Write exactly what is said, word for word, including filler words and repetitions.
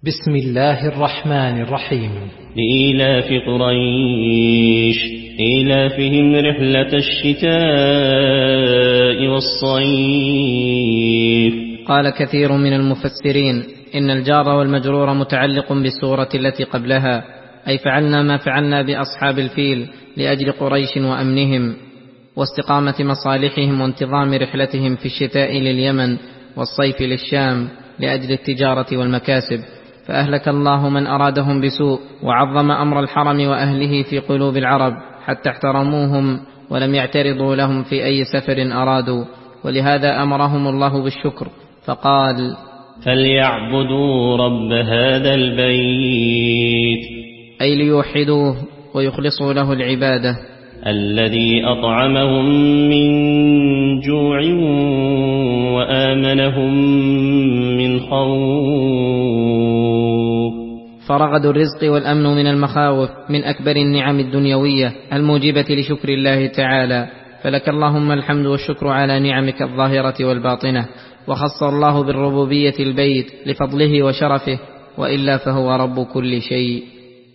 بسم الله الرحمن الرحيم. لإيلاف قريش إيلافهم رحلة الشتاء والصيف. قال كثير من المفسرين إن الجار والمجرور متعلق بالسورة التي قبلها، أي فعلنا ما فعلنا بأصحاب الفيل لأجل قريش وأمنهم واستقامة مصالحهم وانتظام رحلتهم في الشتاء لليمن والصيف للشام لأجل التجارة والمكاسب، فأهلك الله من أرادهم بسوء، وعظم أمر الحرم وأهله في قلوب العرب حتى احترموهم ولم يعترضوا لهم في أي سفر أرادوا، ولهذا أمرهم الله بالشكر فقال: فليعبدوا رب هذا البيت، أي ليوحدوه ويخلصوا له العبادة، الذي أطعمهم من جوع وآمنهم من خوف. فرغد الرزق والأمن من المخاوف من أكبر النعم الدنيوية الموجبة لشكر الله تعالى، فلك اللهم الحمد والشكر على نعمك الظاهرة والباطنة. وخص الله بالربوبية البيت لفضله وشرفه، وإلا فهو رب كل شيء.